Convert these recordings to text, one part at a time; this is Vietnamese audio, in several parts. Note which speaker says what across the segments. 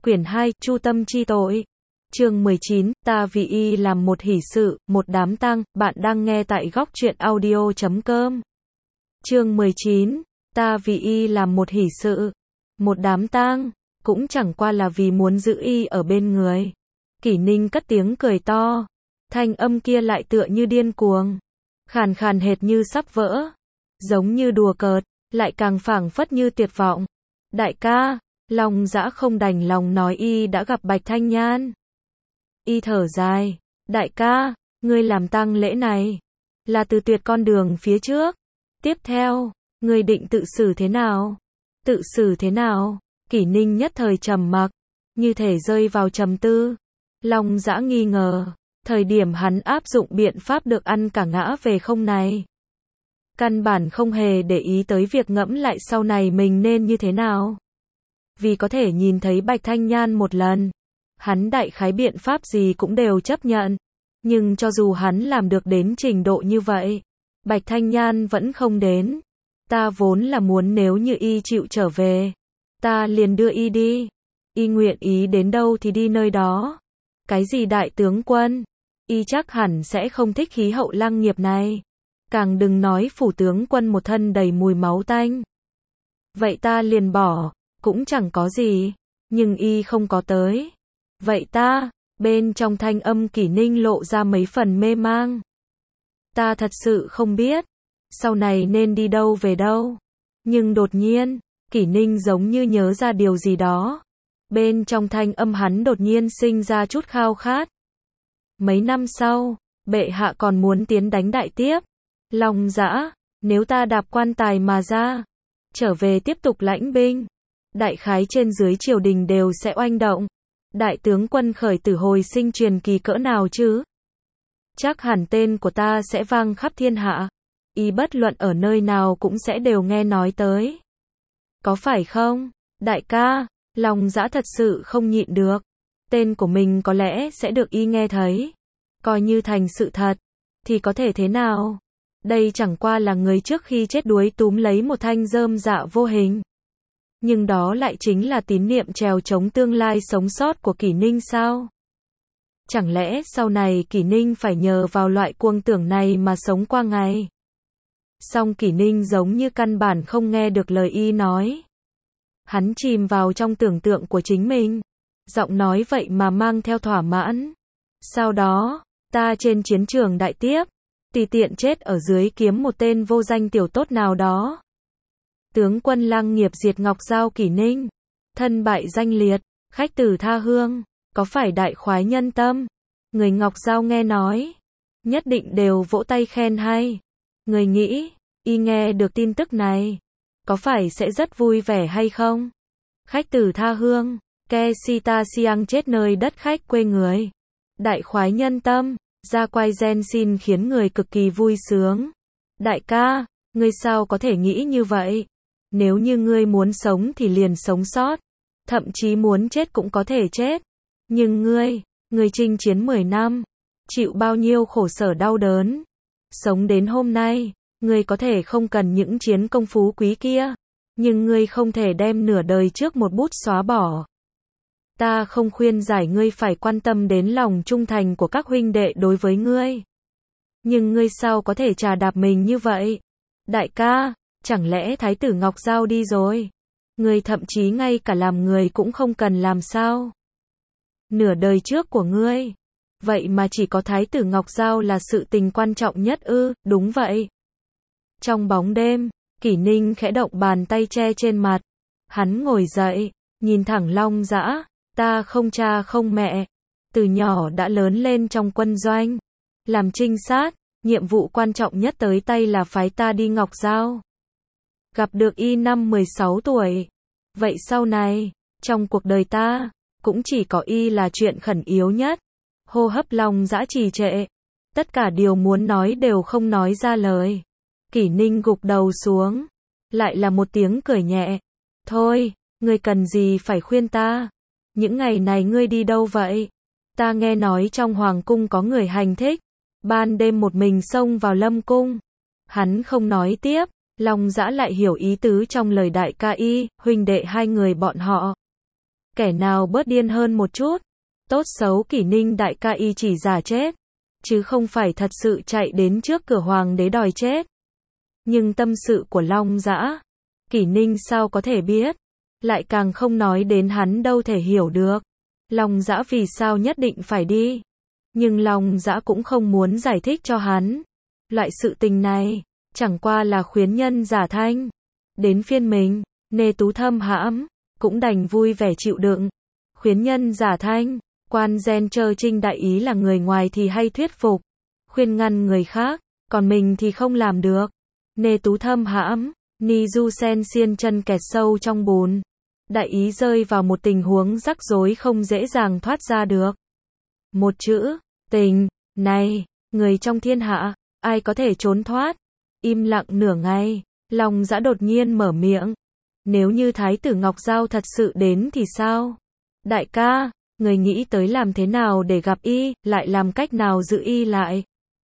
Speaker 1: Quyển 2, Chu tâm chi tội. Chương 19, ta vì y làm một hỷ sự, một đám tang. Bạn đang nghe tại góc truyện audio.com. Chương 19, ta vì y làm một hỷ sự, một đám tang, cũng chẳng qua là vì muốn giữ y ở bên người. Kỷ Ninh cất tiếng cười to, thanh âm kia lại tựa như điên cuồng, khàn khàn hệt như sắp vỡ, giống như đùa cợt, lại càng phảng phất như tuyệt vọng. Đại ca, Long Dã không đành lòng nói y đã gặp Bạch Thanh Nhan. Y thở dài, đại ca, ngươi làm tang lễ này, là từ tuyệt con đường phía trước. Tiếp theo, ngươi định tự xử thế nào? Tự xử thế nào? Kỷ Ninh nhất thời trầm mặc, như thể rơi vào trầm tư. Long Dã nghi ngờ, thời điểm hắn áp dụng biện pháp được ăn cả ngã về không này. Căn bản không hề để ý tới việc ngẫm lại sau này mình nên như thế nào. Vì có thể nhìn thấy Bạch Thanh Nhan một lần, hắn đại khái biện pháp gì cũng đều chấp nhận. Nhưng cho dù hắn làm được đến trình độ như vậy, Bạch Thanh Nhan vẫn không đến. Ta vốn là muốn nếu như y chịu trở về, ta liền đưa y đi. Y nguyện ý đến đâu thì đi nơi đó. Cái gì đại tướng quân, y chắc hẳn sẽ không thích khí hậu Lăng Nghiệp này. Càng đừng nói phủ tướng quân một thân đầy mùi máu tanh. Vậy ta liền bỏ, cũng chẳng có gì. Nhưng y không có tới. Vậy ta, bên trong thanh âm Kỷ Ninh lộ ra mấy phần mê mang. Ta thật sự không biết, sau này nên đi đâu về đâu. Nhưng đột nhiên, Kỷ Ninh giống như nhớ ra điều gì đó. Bên trong thanh âm hắn đột nhiên sinh ra chút khao khát. Mấy năm sau, bệ hạ còn muốn tiến đánh đại tiếp. Long Dã, nếu ta đạp quan tài mà ra, trở về tiếp tục lãnh binh, đại khái trên dưới triều đình đều sẽ oanh động. Đại tướng quân khởi tử hồi sinh truyền kỳ cỡ nào chứ? Chắc hẳn tên của ta sẽ vang khắp thiên hạ. Y bất luận ở nơi nào cũng sẽ đều nghe nói tới. Có phải không? Đại ca, Long Dã thật sự không nhịn được. Tên của mình có lẽ sẽ được y nghe thấy. Coi như thành sự thật, thì có thể thế nào? Đây chẳng qua là người trước khi chết đuối túm lấy một thanh rơm dạ vô hình. Nhưng đó lại chính là tín niệm trèo chống tương lai sống sót của Kỷ Ninh sao? Chẳng lẽ sau này Kỷ Ninh phải nhờ vào loại cuồng tưởng này mà sống qua ngày? Song Kỷ Ninh giống như căn bản không nghe được lời y nói. Hắn chìm vào trong tưởng tượng của chính mình. Giọng nói vậy mà mang theo thỏa mãn. Sau đó, ta trên chiến trường đại tiếp, tùy tiện chết ở dưới kiếm một tên vô danh tiểu tốt nào đó. Tướng quân Lăng Nghiệp diệt Ngọc Giao Kỷ Ninh, thân bại danh liệt, khách từ tha hương, có phải đại khoái nhân tâm? Người Ngọc Giao nghe nói, nhất định đều vỗ tay khen hay. Người nghĩ, y nghe được tin tức này, có phải sẽ rất vui vẻ hay không? Khách từ tha hương, ke si ta siang chết nơi đất khách quê người. Đại khoái nhân tâm, ra quay gen xin khiến người cực kỳ vui sướng. Đại ca, ngươi sao có thể nghĩ như vậy? Nếu như ngươi muốn sống thì liền sống sót, thậm chí muốn chết cũng có thể chết. Nhưng ngươi chinh chiến 10 năm, chịu bao nhiêu khổ sở đau đớn. Sống đến hôm nay, ngươi có thể không cần những chiến công phú quý kia, nhưng ngươi không thể đem nửa đời trước một bút xóa bỏ. Ta không khuyên giải ngươi phải quan tâm đến lòng trung thành của các huynh đệ đối với ngươi. Nhưng ngươi sao có thể trà đạp mình như vậy? Đại ca, chẳng lẽ Thái tử Ngọc Giao đi rồi? Ngươi thậm chí ngay cả làm người cũng không cần làm sao? Nửa đời trước của ngươi, vậy mà chỉ có Thái tử Ngọc Giao là sự tình quan trọng nhất ư? Đúng vậy. Trong bóng đêm, Kỷ Ninh khẽ động bàn tay che trên mặt. Hắn ngồi dậy, nhìn thẳng Long Dã. Ta không cha không mẹ, từ nhỏ đã lớn lên trong quân doanh, làm trinh sát, nhiệm vụ quan trọng nhất tới tay là phái ta đi Ngọc Giao. Gặp được y năm 16 tuổi. Vậy sau này, trong cuộc đời ta, cũng chỉ có y là chuyện khẩn yếu nhất. Hô hấp Long Dã trì trệ, tất cả điều muốn nói đều không nói ra lời. Kỷ Ninh gục đầu xuống, lại là một tiếng cười nhẹ. Thôi, ngươi cần gì phải khuyên ta? Những ngày này ngươi đi đâu vậy? Ta nghe nói trong hoàng cung có người hành thích, ban đêm một mình xông vào Lâm cung. Hắn không nói tiếp, Long Dã lại hiểu ý tứ trong lời đại ca y, huynh đệ hai người bọn họ. Kẻ nào bớt điên hơn một chút. Tốt xấu Kỷ Ninh đại ca y chỉ giả chết, chứ không phải thật sự chạy đến trước cửa hoàng đế đòi chết. Nhưng tâm sự của Long Dã, Kỷ Ninh sao có thể biết, lại càng không nói đến hắn đâu thể hiểu được. Long Dã vì sao nhất định phải đi, nhưng Long Dã cũng không muốn giải thích cho hắn. Loại sự tình này, chẳng qua là khuyến nhân giả thanh. Đến phiên mình, Nê Tú Thâm hãm, cũng đành vui vẻ chịu đựng. Khuyến nhân giả thanh, quan gen trơ trinh đại ý là người ngoài thì hay thuyết phục, khuyên ngăn người khác, còn mình thì không làm được. Nê Tú Thâm hãm, Ni Du Sen xiên chân kẹt sâu trong bùn. Đại ý rơi vào một tình huống rắc rối không dễ dàng thoát ra được. Một chữ, tình, này, người trong thiên hạ, ai có thể trốn thoát? Im lặng nửa ngày, Long Dã đột nhiên mở miệng. Nếu như Thái tử Ngọc Giao thật sự đến thì sao? Đại ca, người nghĩ tới làm thế nào để gặp y, lại làm cách nào giữ y lại?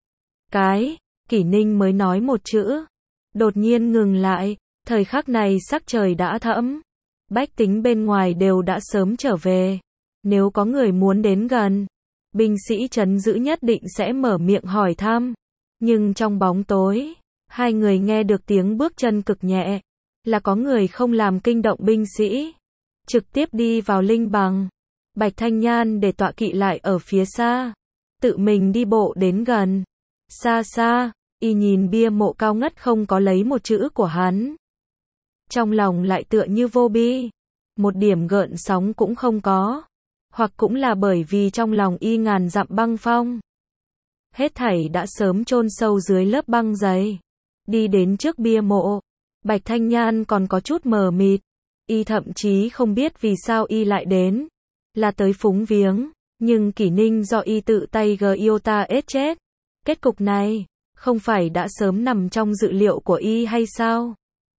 Speaker 1: Kỷ Ninh mới nói một chữ. Đột nhiên ngừng lại, thời khắc này sắc trời đã thẫm. Bách tính bên ngoài đều đã sớm trở về. Nếu có người muốn đến gần, binh sĩ trấn giữ nhất định sẽ mở miệng hỏi thăm. Nhưng trong bóng tối, hai người nghe được tiếng bước chân cực nhẹ. Là có người không làm kinh động binh sĩ. Trực tiếp đi vào linh bằng. Bạch Thanh Nhan để tọa kỵ lại ở phía xa. Tự mình đi bộ đến gần. Xa xa, y nhìn bia mộ cao ngất không có lấy một chữ của hắn. Trong lòng lại tựa như vô bi. Một điểm gợn sóng cũng không có. Hoặc cũng là bởi vì trong lòng y ngàn dặm băng phong. Hết thảy đã sớm chôn sâu dưới lớp băng dày. Đi đến trước bia mộ. Bạch Thanh Nhan còn có chút mờ mịt. Y thậm chí không biết vì sao y lại đến. Là tới phúng viếng. Nhưng Kỷ Ninh do y tự tay Giota ết chết. Kết cục này, không phải đã sớm nằm trong dự liệu của y hay sao?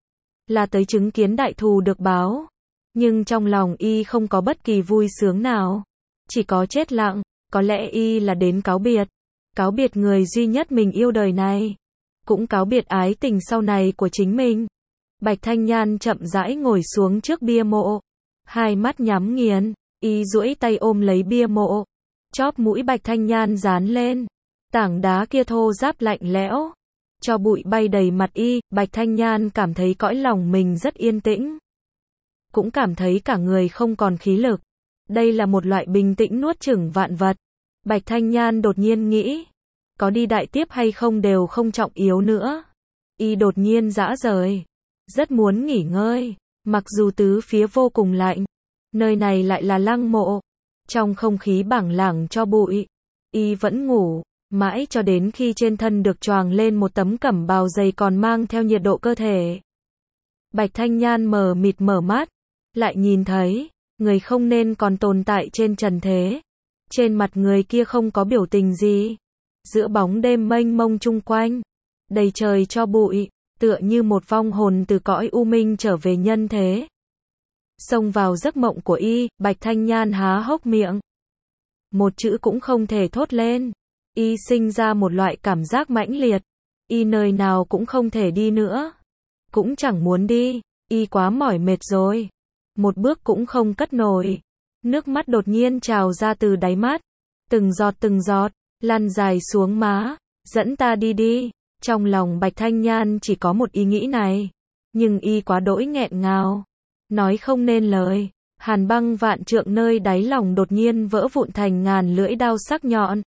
Speaker 1: Là tới chứng kiến đại thù được báo. Nhưng trong lòng y không có bất kỳ vui sướng nào. Chỉ có chết lặng. Có lẽ y là đến cáo biệt. Cáo biệt người duy nhất mình yêu đời này. Cũng cáo biệt ái tình sau này của chính mình. Bạch Thanh Nhan chậm rãi ngồi xuống trước bia mộ. Hai mắt nhắm nghiền. Y duỗi tay ôm lấy bia mộ. Chóp mũi Bạch Thanh Nhan dán lên. Tảng đá kia thô ráp lạnh lẽo. Cho bụi bay đầy mặt y. Bạch Thanh Nhan cảm thấy cõi lòng mình rất yên tĩnh. Cũng cảm thấy cả người không còn khí lực. Đây là một loại bình tĩnh nuốt chửng vạn vật. Bạch Thanh Nhan đột nhiên nghĩ. Có đi đại tiếp hay không đều không trọng yếu nữa. Y đột nhiên rã rời. Rất muốn nghỉ ngơi. Mặc dù tứ phía vô cùng lạnh. Nơi này lại là lăng mộ. Trong không khí bảng lảng cho bụi. Y vẫn ngủ. Mãi cho đến khi trên thân được choàng lên một tấm cẩm bào dày còn mang theo nhiệt độ cơ thể. Bạch Thanh Nhan mờ mịt mở mắt. Lại nhìn thấy. Người không nên còn tồn tại trên trần thế. Trên mặt người kia không có biểu tình gì. Giữa bóng đêm mênh mông chung quanh. Đầy trời cho bụi. Tựa như một vong hồn từ cõi u minh trở về nhân thế. Xông vào giấc mộng của y. Bạch Thanh Nhan há hốc miệng. Một chữ cũng không thể thốt lên. Y sinh ra một loại cảm giác mãnh liệt. Y nơi nào cũng không thể đi nữa. Cũng chẳng muốn đi. Y quá mỏi mệt rồi. Một bước cũng không cất nổi. Nước mắt đột nhiên trào ra từ đáy mắt. Từng giọt, lăn dài xuống má. Dẫn ta đi đi. Trong lòng Bạch Thanh Nhan chỉ có một ý nghĩ này. Nhưng y quá đỗi nghẹn ngào. Nói không nên lời. Hàn băng vạn trượng nơi đáy lòng đột nhiên vỡ vụn thành ngàn lưỡi đao sắc nhọn.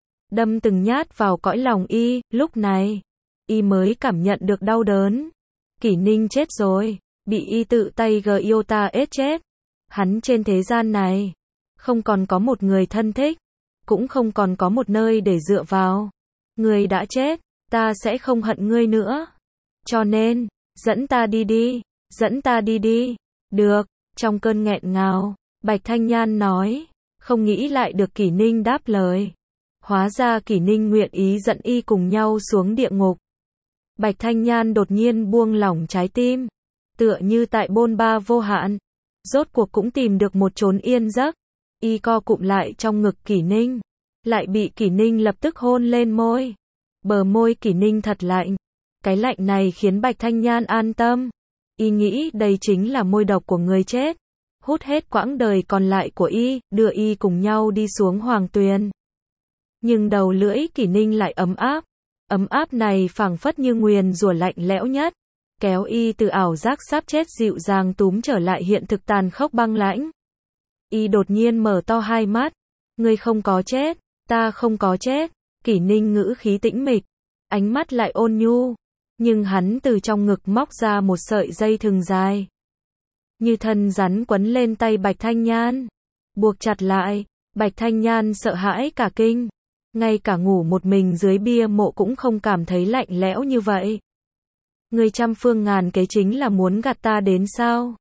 Speaker 1: Đâm từng nhát vào cõi lòng y. Lúc này, y mới cảm nhận được đau đớn. Kỷ Ninh chết rồi. Bị y tự tay Giota ết chết. Hắn trên thế gian này. Không còn có một người thân thích. Cũng không còn có một nơi để dựa vào. Người đã chết. Ta sẽ không hận ngươi nữa. Cho nên, dẫn ta đi đi. Dẫn ta đi đi. Được. Trong cơn nghẹn ngào, Bạch Thanh Nhan nói. Không nghĩ lại được Kỷ Ninh đáp lời. Hóa ra Kỷ Ninh nguyện ý dẫn y cùng nhau xuống địa ngục. Bạch Thanh Nhan đột nhiên buông lỏng trái tim. Tựa như tại bôn ba vô hạn. Rốt cuộc cũng tìm được một chốn yên giấc. Y co cụm lại trong ngực Kỷ Ninh. Lại bị Kỷ Ninh lập tức hôn lên môi. Bờ môi Kỷ Ninh thật lạnh. Cái lạnh này khiến Bạch Thanh Nhan an tâm. Y nghĩ đây chính là môi độc của người chết. hút hết quãng đời còn lại của y, đưa y cùng nhau đi xuống hoàng tuyền. Nhưng đầu lưỡi Kỷ Ninh lại ấm áp này phảng phất như nguyền rủa lạnh lẽo nhất, kéo y từ ảo giác sắp chết dịu dàng túm trở lại hiện thực tàn khốc băng lãnh. Y đột nhiên mở to hai mắt, ngươi không có chết, ta không có chết. Kỷ Ninh ngữ khí tĩnh mịch, ánh mắt lại ôn nhu, nhưng hắn từ trong ngực móc ra một sợi dây thừng dài, như thân rắn quấn lên tay Bạch Thanh Nhan, buộc chặt lại. Bạch Thanh Nhan sợ hãi cả kinh, ngay cả ngủ một mình dưới bia mộ cũng không cảm thấy lạnh lẽo như vậy. Ngươi trăm phương ngàn kế chính là muốn gạt ta đến sao?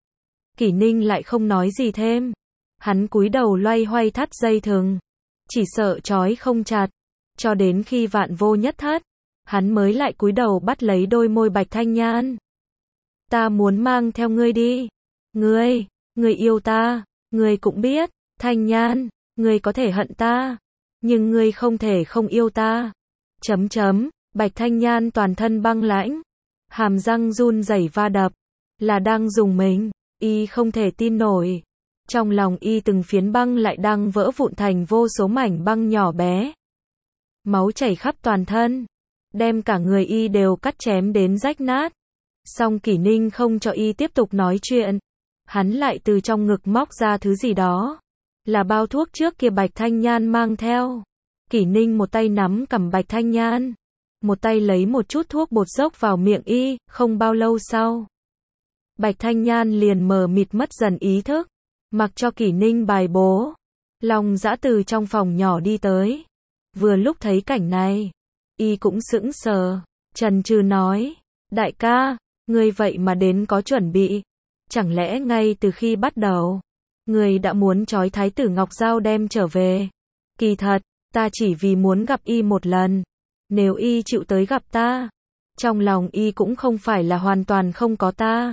Speaker 1: Kỷ Ninh lại không nói gì thêm, hắn cúi đầu loay hoay thắt dây thừng, chỉ sợ trói không chặt, cho đến khi vạn vô nhất thất, hắn mới lại cúi đầu bắt lấy đôi môi Bạch Thanh Nhan. Ta muốn mang theo ngươi đi. Ngươi yêu ta, ngươi cũng biết, Thanh Nhan, ngươi có thể hận ta, nhưng ngươi không thể không yêu ta. Bạch Thanh Nhan toàn thân băng lãnh, hàm răng run rẩy va đập, là đang dùng mình, y không thể tin nổi. Trong lòng y từng phiến băng lại đang vỡ vụn thành vô số mảnh băng nhỏ bé. Máu chảy khắp toàn thân, đem cả người y đều cắt chém đến rách nát. Song Kỷ Ninh không cho y tiếp tục nói chuyện. Hắn lại từ trong ngực móc ra thứ gì đó. Là bao thuốc trước kia Bạch Thanh Nhan mang theo. Kỷ Ninh một tay nắm cằm Bạch Thanh Nhan, một tay lấy một chút thuốc bột dốc vào miệng y. Không bao lâu sau, Bạch Thanh Nhan liền mờ mịt mất dần ý thức, mặc cho Kỷ Ninh bài bố. Long Dã từ trong phòng nhỏ đi tới. Vừa lúc thấy cảnh này, y cũng sững sờ, chần chừ nói, đại ca, ngươi vậy mà đến có chuẩn bị. Chẳng lẽ ngay từ khi bắt đầu, ngươi đã muốn trói Thái tử Ngọc Giao đem trở về? Kỳ thật, ta chỉ vì muốn gặp y một lần. Nếu y chịu tới gặp ta, trong lòng y cũng không phải là hoàn toàn không có ta.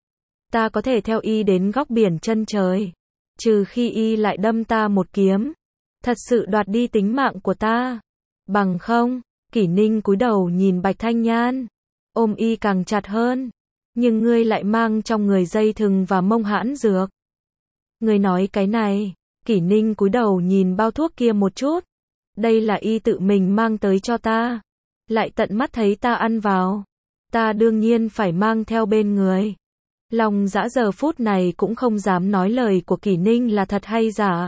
Speaker 1: Ta có thể theo y đến góc biển chân trời, trừ khi y lại đâm ta một kiếm, thật sự đoạt đi tính mạng của ta. Bằng không, Kỷ Ninh cúi đầu nhìn Bạch Thanh Nhan, ôm y càng chặt hơn. Nhưng ngươi lại mang trong người dây thừng và mông hãn dược. Ngươi nói cái này? Kỷ Ninh cúi đầu nhìn bao thuốc kia một chút. Đây là y tự mình mang tới cho ta, lại tận mắt thấy ta ăn vào, ta đương nhiên phải mang theo bên người. Long Dã giờ phút này cũng không dám nói lời của Kỷ Ninh là thật hay giả.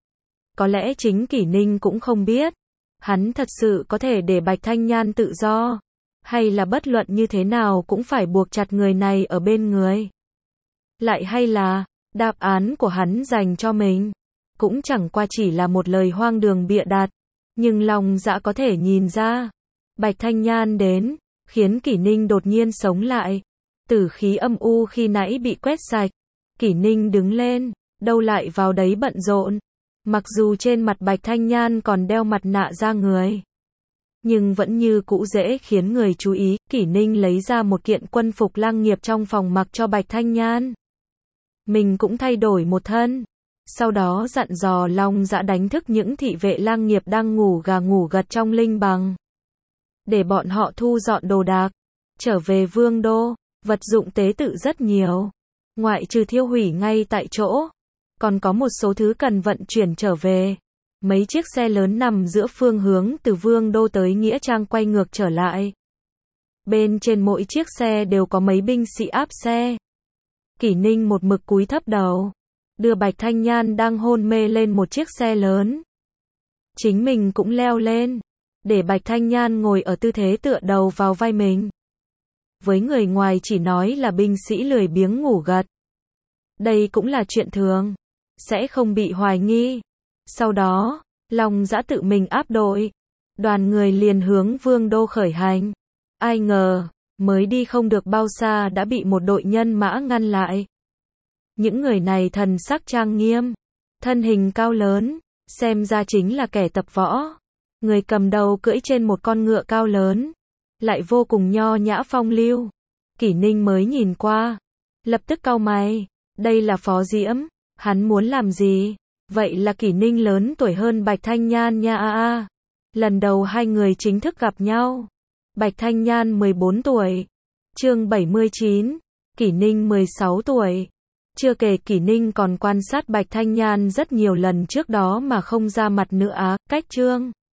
Speaker 1: Có lẽ chính Kỷ Ninh cũng không biết, hắn thật sự có thể để Bạch Thanh Nhan tự do, hay là bất luận như thế nào cũng phải buộc chặt người này ở bên người. Lại hay là, đáp án của hắn dành cho mình, cũng chẳng qua chỉ là một lời hoang đường bịa đặt. Nhưng Long Dã có thể nhìn ra, Bạch Thanh Nhan đến, khiến Kỷ Ninh đột nhiên sống lại. Tử khí âm u khi nãy bị quét sạch. Kỷ Ninh đứng lên, đâu lại vào đấy bận rộn. Mặc dù trên mặt Bạch Thanh Nhan còn đeo mặt nạ da người, nhưng vẫn như cũ dễ khiến người chú ý. Kỷ Ninh lấy ra một kiện quân phục lang nghiệp trong phòng mặc cho Bạch Thanh Nhan. Mình cũng thay đổi một thân. Sau đó dặn dò Long Dã đánh thức những thị vệ lang nghiệp đang ngủ gà ngủ gật trong linh bằng, để bọn họ thu dọn đồ đạc, trở về vương đô. Vật dụng tế tự rất nhiều, ngoại trừ thiêu hủy ngay tại chỗ, còn có một số thứ cần vận chuyển trở về. Mấy chiếc xe lớn nằm giữa phương hướng từ vương đô tới nghĩa trang quay ngược trở lại. Bên trên mỗi chiếc xe đều có mấy binh sĩ áp xe. Kỷ Ninh một mực cúi thấp đầu, đưa Bạch Thanh Nhan đang hôn mê lên một chiếc xe lớn. Chính mình cũng leo lên, để Bạch Thanh Nhan ngồi ở tư thế tựa đầu vào vai mình. Với người ngoài chỉ nói là binh sĩ lười biếng ngủ gật. Đây cũng là chuyện thường, sẽ không bị hoài nghi. Sau đó, Long Dã tự mình áp đội. Đoàn người liền hướng vương đô khởi hành. Ai ngờ, mới đi không được bao xa đã bị một đội nhân mã ngăn lại. Những người này thần sắc trang nghiêm, thân hình cao lớn, xem ra chính là kẻ tập võ. Người cầm đầu cưỡi trên một con ngựa cao lớn, lại vô cùng nho nhã phong lưu. Kỷ Ninh mới nhìn qua, lập tức cau mày, đây là Phó Diễm, hắn muốn làm gì? Vậy là Kỷ Ninh lớn tuổi hơn Bạch Thanh Nhan nha. Lần đầu hai người chính thức gặp nhau. Bạch Thanh Nhan 14 tuổi, chương 79, Kỷ Ninh 16 tuổi. Chưa kể Kỷ Ninh còn quan sát Bạch Thanh Nhan rất nhiều lần trước đó mà không ra mặt nữa á, cách chương